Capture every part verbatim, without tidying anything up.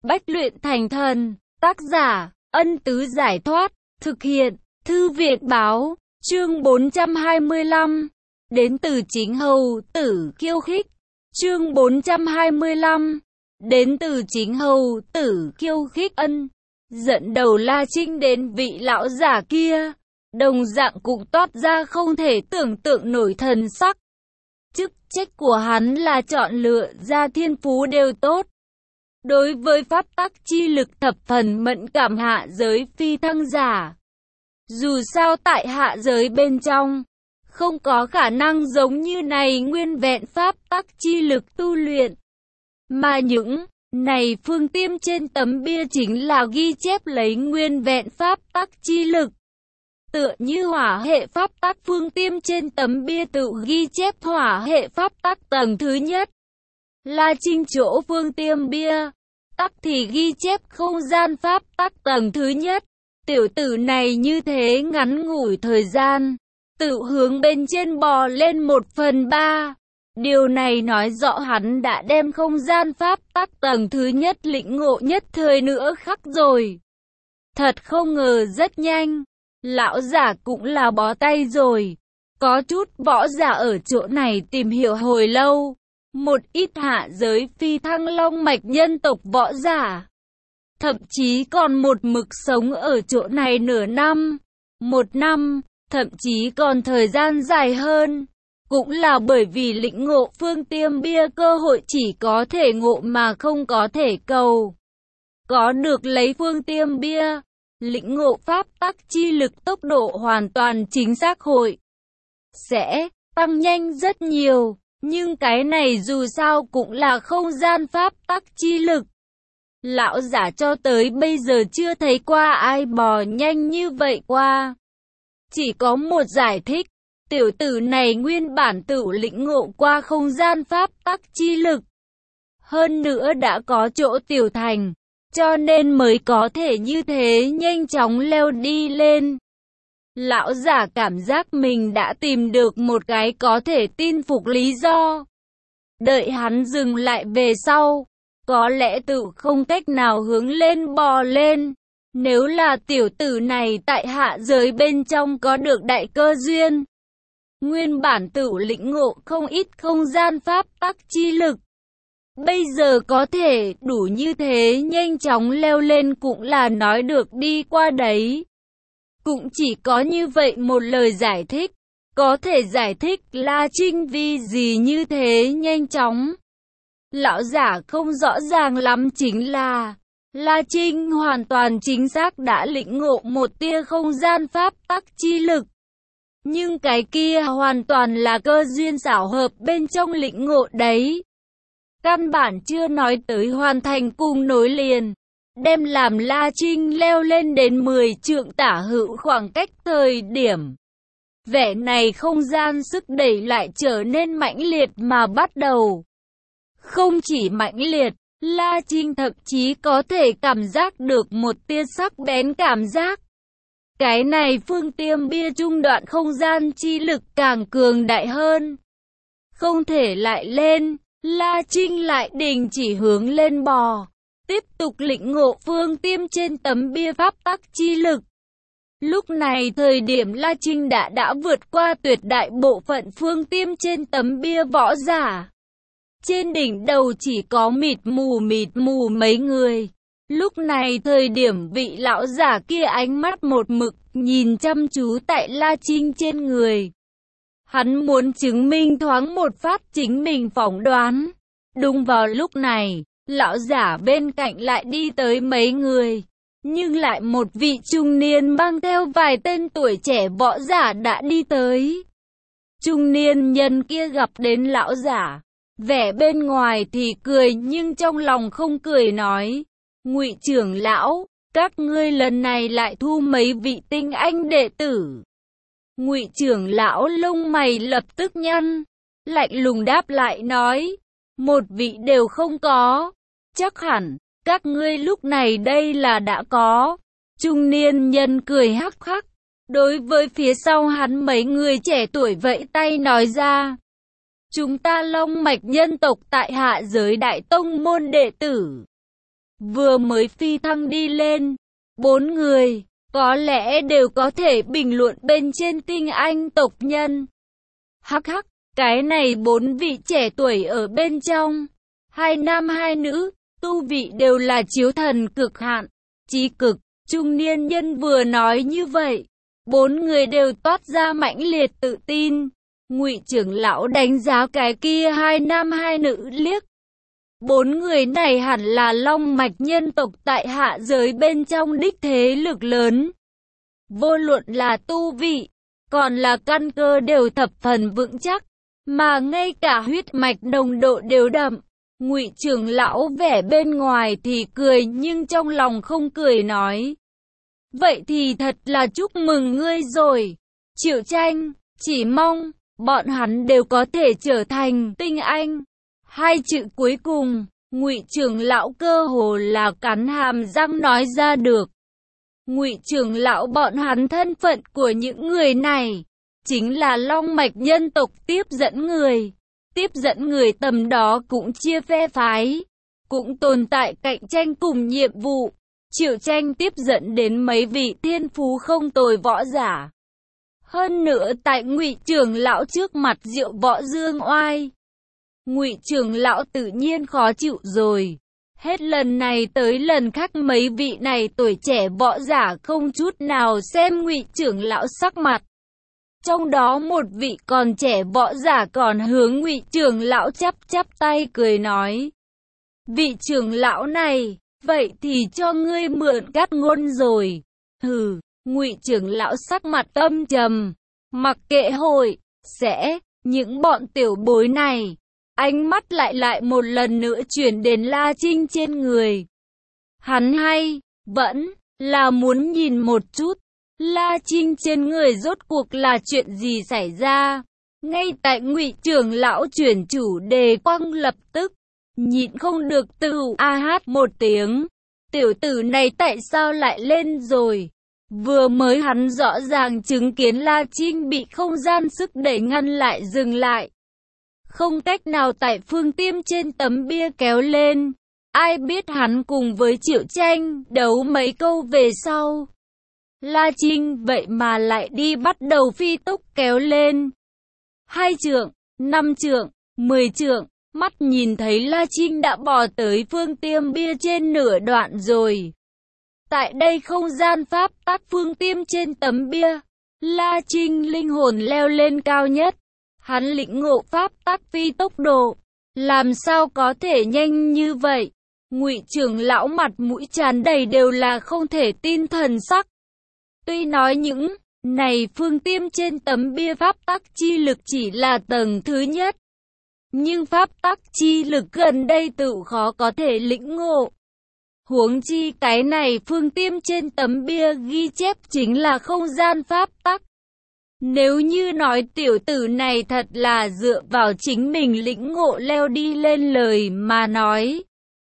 Bách luyện thành thần. Tác giả, Ân Tứ Giải Thoát. Thực hiện, Thư viện Báo. Chương bốn trăm hai mươi lăm. Đến từ chính hầu tử khiêu khích. Chương bốn trăm hai mươi lăm. Đến từ chính hầu tử khiêu khích. Ân dẫn đầu La Trinh đến vị lão giả kia, đồng dạng cũng toát ra không thể tưởng tượng nổi thần sắc. Chức trách của hắn là chọn lựa ra thiên phú đều tốt. Đối với pháp tắc chi lực thập phần mẫn cảm hạ giới phi thăng giả. Dù sao tại hạ giới bên trong, không có khả năng giống như này nguyên vẹn pháp tắc chi lực tu luyện. Mà những này phương tiêm trên tấm bia chính là ghi chép lấy nguyên vẹn pháp tắc chi lực. Tựa như hỏa hệ pháp tắc phương tiêm trên tấm bia tự ghi chép hỏa hệ pháp tắc tầng thứ nhất. La Trinh chỗ phương tiêm bia tắc thì ghi chép không gian pháp tắc tầng thứ nhất. Tiểu tử này như thế ngắn ngủi thời gian, tự hướng bên trên bò lên một phần ba. Điều này nói rõ hắn đã đem không gian pháp tắc tầng thứ nhất lĩnh ngộ nhất thời nữa khắc rồi. Thật không ngờ rất nhanh, lão giả cũng là bó tay rồi. Có chút võ giả ở chỗ này tìm hiểu hồi lâu. Một ít hạ giới phi thăng long mạch nhân tộc võ giả. Thậm chí còn một mực sống ở chỗ này nửa năm, một năm, thậm chí còn thời gian dài hơn. Cũng là bởi vì lĩnh ngộ phương tiêm bia cơ hội chỉ có thể ngộ mà không có thể cầu. Có được lấy phương tiêm bia, lĩnh ngộ pháp tắc chi lực tốc độ hoàn toàn chính xác hội sẽ tăng nhanh rất nhiều. Nhưng cái này dù sao cũng là không gian pháp tắc chi lực. Lão giả cho tới bây giờ chưa thấy qua ai bò nhanh như vậy qua. Chỉ có một giải thích. Tiểu tử này nguyên bản tự lĩnh ngộ qua không gian pháp tắc chi lực. Hơn nữa đã có chỗ tiểu thành, cho nên mới có thể như thế nhanh chóng leo đi lên. Lão giả cảm giác mình đã tìm được một cái có thể tin phục lý do. Đợi hắn dừng lại về sau, có lẽ tự không cách nào hướng lên bò lên. Nếu là tiểu tử này tại hạ giới bên trong có được đại cơ duyên. Nguyên bản tự lĩnh ngộ không ít không gian pháp tắc chi lực. Bây giờ có thể đủ như thế nhanh chóng leo lên cũng là nói được đi qua đấy. Cũng chỉ có như vậy một lời giải thích. Có thể giải thích La Trinh vì gì như thế nhanh chóng. Lão giả không rõ ràng lắm chính là La Trinh hoàn toàn chính xác đã lĩnh ngộ một tia không gian pháp tắc chi lực. Nhưng cái kia hoàn toàn là cơ duyên xảo hợp bên trong lĩnh ngộ đấy. Căn bản chưa nói tới hoàn thành cùng nối liền. Đem làm La Trinh leo lên đến mười trượng tả hữu khoảng cách thời điểm. Vẻ này không gian sức đẩy lại trở nên mãnh liệt mà bắt đầu. Không chỉ mãnh liệt, La Trinh thậm chí có thể cảm giác được một tia sắc bén cảm giác. Cái này phương tiêm bia trung đoạn không gian chi lực càng cường đại hơn. Không thể lại lên, La Trinh lại đình chỉ hướng lên bò. Tiếp tục lĩnh ngộ phương tiêm trên tấm bia pháp tắc chi lực. Lúc này thời điểm La Trinh đã đã vượt qua tuyệt đại bộ phận phương tiêm trên tấm bia võ giả. Trên đỉnh đầu chỉ có mịt mù mịt mù mấy người. Lúc này thời điểm vị lão giả kia ánh mắt một mực nhìn chăm chú tại La Trinh trên người. Hắn muốn chứng minh thoáng một phát chính mình phỏng đoán. Đúng vào lúc này, lão giả bên cạnh lại đi tới mấy người. Nhưng lại một vị trung niên mang theo vài tên tuổi trẻ võ giả đã đi tới. Trung niên nhân kia gặp đến lão giả. Vẻ bên ngoài thì cười nhưng trong lòng không cười nói. Ngụy trưởng lão, các ngươi lần này lại thu mấy vị tinh anh đệ tử. Ngụy trưởng lão lông mày lập tức nhăn, lạnh lùng đáp lại nói, một vị đều không có. Chắc hẳn, các ngươi lúc này đây là đã có. Trung niên nhân cười hắc hắc, đối với phía sau hắn mấy người trẻ tuổi vẫy tay nói ra. Chúng ta long mạch nhân tộc tại hạ giới đại tông môn đệ tử. vừa mới phi thăng đi lên. Bốn người, có lẽ đều có thể bình luận bên trên tinh anh tộc nhân. Hắc hắc, cái này bốn vị trẻ tuổi ở bên trong, hai nam hai nữ, tu vị đều là chiếu thần cực hạn, chí cực. Trung niên nhân vừa nói như vậy, bốn người đều toát ra mãnh liệt tự tin. Ngụy trưởng lão đánh giá cái kia hai nam hai nữ liếc. Bốn người này hẳn là long mạch nhân tộc tại hạ giới bên trong đích thế lực lớn. Vô luận là tu vị, còn là căn cơ đều thập phần vững chắc, mà ngay cả huyết mạch nồng độ đều đậm. Ngụy trưởng lão vẻ bên ngoài thì cười nhưng trong lòng không cười nói. Vậy thì thật là chúc mừng ngươi rồi, Triệu Tranh, chỉ mong bọn hắn đều có thể trở thành tinh anh. Hai chữ cuối cùng, Ngụy trưởng lão cơ hồ là cắn hàm răng nói ra được. Ngụy trưởng lão bọn hắn thân phận của những người này chính là long mạch nhân tộc tiếp dẫn người. Tiếp dẫn người tầm đó cũng chia phe phái, cũng tồn tại cạnh tranh cùng nhiệm vụ. Triệu Tranh tiếp dẫn đến mấy vị thiên phú không tồi võ giả. Hơn nữa tại Ngụy trưởng lão trước mặt Diệu Võ Dương Oai, Ngụy trưởng lão tự nhiên khó chịu rồi. Hết lần này tới lần khác mấy vị này tuổi trẻ võ giả không chút nào xem Ngụy trưởng lão sắc mặt. Trong đó một vị còn trẻ võ giả còn hướng Ngụy trưởng lão chắp chắp tay cười nói. Vị trưởng lão này, vậy thì cho ngươi mượn cát ngôn rồi. Hừ, Ngụy trưởng lão sắc mặt âm trầm, mặc kệ hội, sẽ, những bọn tiểu bối này. Ánh mắt lại lại một lần nữa chuyển đến La Trinh trên người. Hắn hay, vẫn, là muốn nhìn một chút. La Trinh trên người rốt cuộc là chuyện gì xảy ra? Ngay tại Ngụy trưởng lão chuyển chủ đề quăng lập tức, nhịn không được tự a hát một tiếng. Tiểu tử này tại sao lại lên rồi? Vừa mới hắn rõ ràng chứng kiến La Trinh bị không gian sức đẩy ngăn lại dừng lại. Không cách nào tại phương tiêm trên tấm bia kéo lên. Ai biết hắn cùng với Triệu Tranh đấu mấy câu về sau. La Trinh vậy mà lại đi bắt đầu phi tốc kéo lên. Hai trượng, năm trượng, mười trượng, mắt nhìn thấy La Trinh đã bò tới phương tiêm bia trên nửa đoạn rồi. Tại đây không gian pháp tắc phương tiêm trên tấm bia, La Trinh linh hồn leo lên cao nhất. Hắn lĩnh ngộ pháp tắc phi tốc độ, làm sao có thể nhanh như vậy? Ngụy trưởng lão mặt mũi tràn đầy đều là không thể tin thần sắc. Tuy nói những này phương tiêm trên tấm bia pháp tắc chi lực chỉ là tầng thứ nhất, nhưng pháp tắc chi lực gần đây tự khó có thể lĩnh ngộ. Huống chi cái này phương tiêm trên tấm bia ghi chép chính là không gian pháp tắc. Nếu như nói tiểu tử này thật là dựa vào chính mình lĩnh ngộ leo đi lên lời mà nói,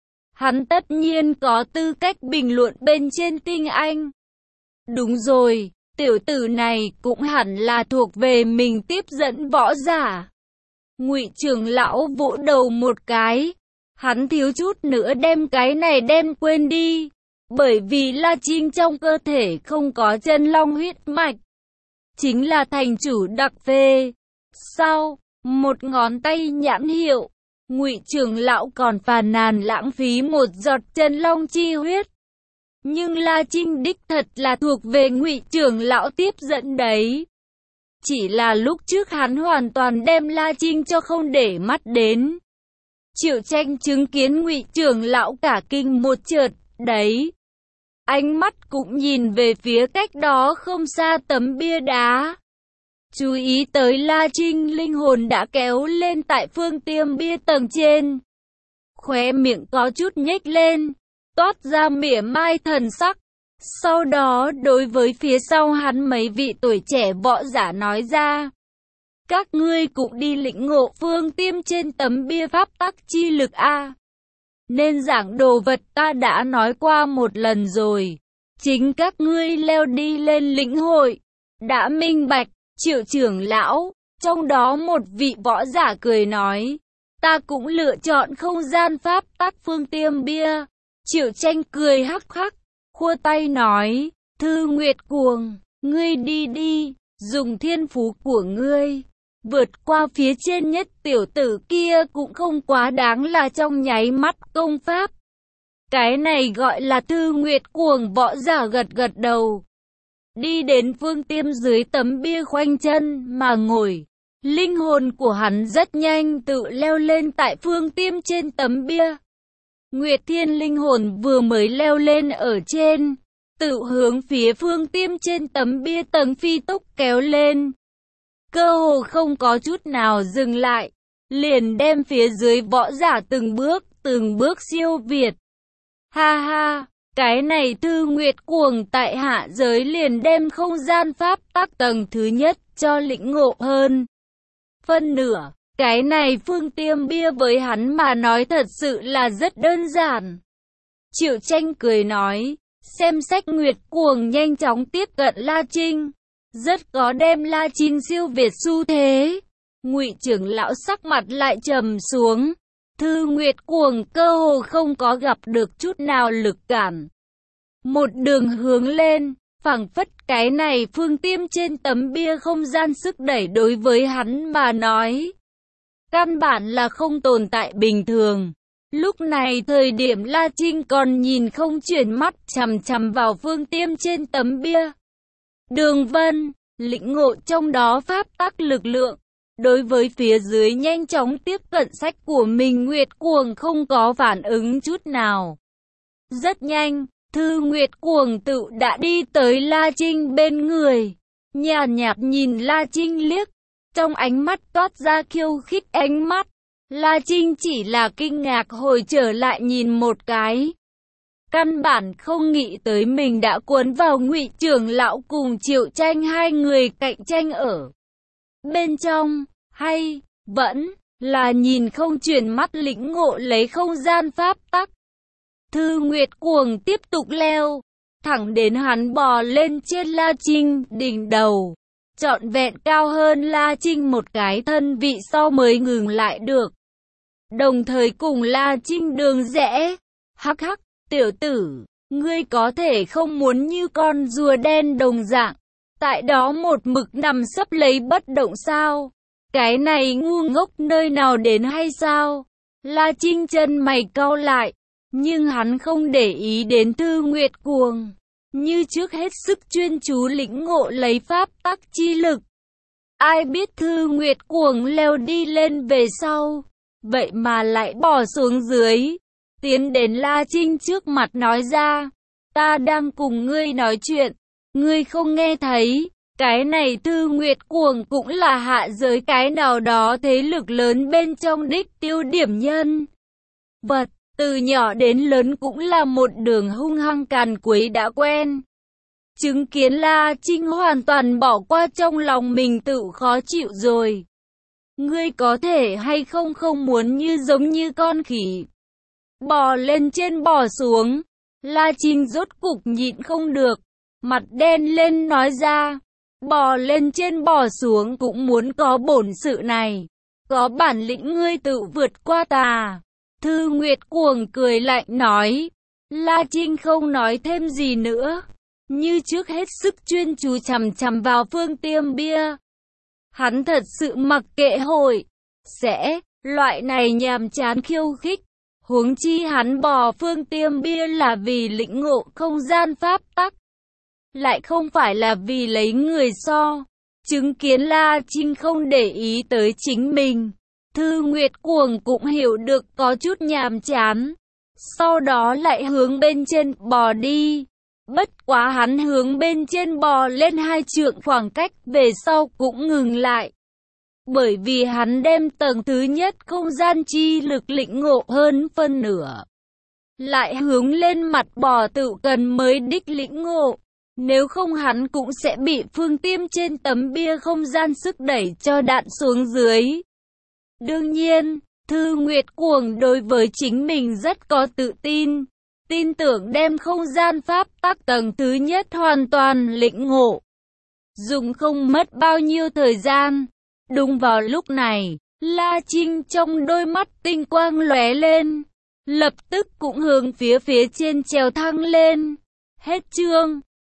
hắn tất nhiên có tư cách bình luận bên trên tinh anh. Đúng rồi, tiểu tử này cũng hẳn là thuộc về mình tiếp dẫn võ giả. Ngụy trưởng lão vỗ đầu một cái, hắn thiếu chút nữa đem cái này đem quên đi, bởi vì La Trinh trong cơ thể không có chân long huyết mạch, chính là thành chủ đặc phê. Sau, một ngón tay nhãn hiệu, Ngụy trưởng lão còn phàn nàn lãng phí một giọt chân long chi huyết. Nhưng La Trinh đích thật là thuộc về Ngụy trưởng lão tiếp dẫn đấy. Chỉ là lúc trước hắn hoàn toàn đem La Trinh cho không để mắt đến. Triệu Tranh chứng kiến Ngụy trưởng lão cả kinh một chợt, đấy. Ánh mắt cũng nhìn về phía cách đó không xa tấm bia đá. Chú ý tới La Trinh linh hồn đã kéo lên tại phương tiêm bia tầng trên. Khóe miệng có chút nhếch lên, toát ra mỉa mai thần sắc. Sau đó đối với phía sau hắn mấy vị tuổi trẻ võ giả nói ra. Các ngươi cũng đi lĩnh ngộ phương tiêm trên tấm bia pháp tắc chi lực A. Nên giảng đồ vật ta đã nói qua một lần rồi. Chính các ngươi leo đi lên lĩnh hội. Đã minh bạch, Triệu trưởng lão. Trong đó một vị võ giả cười nói. Ta cũng lựa chọn không gian pháp tắc phương tiêm bia. Triệu Tranh cười hắc hắc, khua tay nói, Thư Nguyệt Cuồng, ngươi đi đi, dùng thiên phú của ngươi, vượt qua phía trên nhất tiểu tử kia cũng không quá đáng là trong nháy mắt công pháp. Cái này gọi là Thư Nguyệt Cuồng. Võ giả gật gật đầu, đi đến Phương Tiêm dưới tấm bia khoanh chân mà ngồi. Linh hồn của hắn rất nhanh tự leo lên tại Phương Tiêm trên tấm bia. Nguyệt Thiên linh hồn vừa mới leo lên ở trên, tự hướng phía Phương Tiêm trên tấm bia tầng phi tốc kéo lên. Cơ hồ không có chút nào dừng lại, liền đem phía dưới võ giả từng bước, từng bước siêu việt. Ha ha, cái này Thư Nguyệt Cuồng tại hạ giới liền đem không gian pháp tắc tầng thứ nhất cho lĩnh ngộ hơn phân nửa. Cái này Phương Tiêm bia với hắn mà nói thật sự là rất đơn giản. Triệu Tranh cười nói, xem sách Nguyệt Cuồng nhanh chóng tiếp cận La Trinh, rất có đem La Trinh siêu việt xu thế. Ngụy trưởng lão sắc mặt lại trầm xuống. Thư Nguyệt Cuồng cơ hồ không có gặp được chút nào lực cản. Một đường hướng lên, phảng phất cái này Phương Tiêm trên tấm bia không gian sức đẩy đối với hắn mà nói, căn bản là không tồn tại bình thường. Lúc này thời điểm La Trinh còn nhìn không chuyển mắt chằm chằm vào Phương Tiêm trên tấm bia. Đường Vân, lĩnh ngộ trong đó pháp tắc lực lượng. Đối với phía dưới nhanh chóng tiếp cận sách của mình, Nguyệt Cuồng không có phản ứng chút nào. Rất nhanh, Thư Nguyệt Cuồng tự đã đi tới La Trinh bên người. Nhàn nhạt nhìn La Trinh liếc, trong ánh mắt toát ra khiêu khích ánh mắt. La Trinh chỉ là kinh ngạc hồi trở lại nhìn một cái. Căn bản không nghĩ tới mình đã cuốn vào Ngụy trưởng lão cùng Triệu Tranh hai người cạnh tranh ở bên trong, hay vẫn là nhìn không chuyển mắt lĩnh ngộ lấy không gian pháp tắc. Thư Nguyệt Cuồng tiếp tục leo, thẳng đến hắn bò lên trên La Trinh đỉnh đầu, trọn vẹn cao hơn La Trinh một cái thân vị sau mới ngừng lại được. Đồng thời cùng La Trinh đường rẽ. Hắc hắc, tiểu tử, ngươi có thể không muốn như con rùa đen đồng dạng, tại đó một mực nằm sấp lấy bất động sao? Cái này ngu ngốc nơi nào đến hay sao? La Trinh chân mày cau lại, nhưng hắn không để ý đến Thư Nguyệt Cuồng, như trước hết sức chuyên chú lĩnh ngộ lấy pháp tắc chi lực. Ai biết Thư Nguyệt Cuồng leo đi lên về sau, vậy mà lại bỏ xuống dưới, tiến đến La Trinh trước mặt nói ra, ta đang cùng ngươi nói chuyện, ngươi không nghe thấy? Cái này Thư Nguyệt Cuồng cũng là hạ giới cái nào đó thế lực lớn bên trong đích tiêu điểm nhân vật, từ nhỏ đến lớn cũng là một đường hung hăng càn quấy đã quen. Chứng kiến La Trinh hoàn toàn bỏ qua trong lòng mình tự khó chịu rồi. Ngươi có thể hay không không muốn như giống như con khỉ, bò lên trên bò xuống? La Trinh rốt cục nhịn không được, mặt đen lên nói ra, bò lên trên bò xuống cũng muốn có bổn sự này, có bản lĩnh ngươi tự vượt qua ta. Thư Nguyệt Cuồng cười lạnh nói. La Trinh không nói thêm gì nữa, như trước hết sức chuyên chú chằm chằm vào Phương Tiêm bia. Hắn thật sự mặc kệ hội sẽ loại này nhàm chán khiêu khích, huống chi hắn bò Phương Tiêm bia là vì lĩnh ngộ không gian pháp tắc, lại không phải là vì lấy người so. Chứng kiến La Trinh không để ý tới chính mình, Thư Nguyệt Cuồng cũng hiểu được có chút nhàm chán, sau đó lại hướng bên trên bò đi. Bất quá hắn hướng bên trên bò lên hai trượng khoảng cách về sau cũng ngừng lại, bởi vì hắn đem tầng thứ nhất không gian chi lực lĩnh ngộ hơn phân nửa, lại hướng lên mặt bò tự cần mới đích lĩnh ngộ, nếu không hắn cũng sẽ bị Phương Tiêm trên tấm bia không gian sức đẩy cho đạn xuống dưới. Đương nhiên, Thư Nguyệt Cuồng đối với chính mình rất có tự tin, tin tưởng đem không gian pháp tắc tầng thứ nhất hoàn toàn lĩnh ngộ, dùng không mất bao nhiêu thời gian. Đúng vào lúc này, La Trinh trong đôi mắt tinh quang lóe lên, lập tức cũng hướng phía phía trên trèo thăng lên. Hết chương.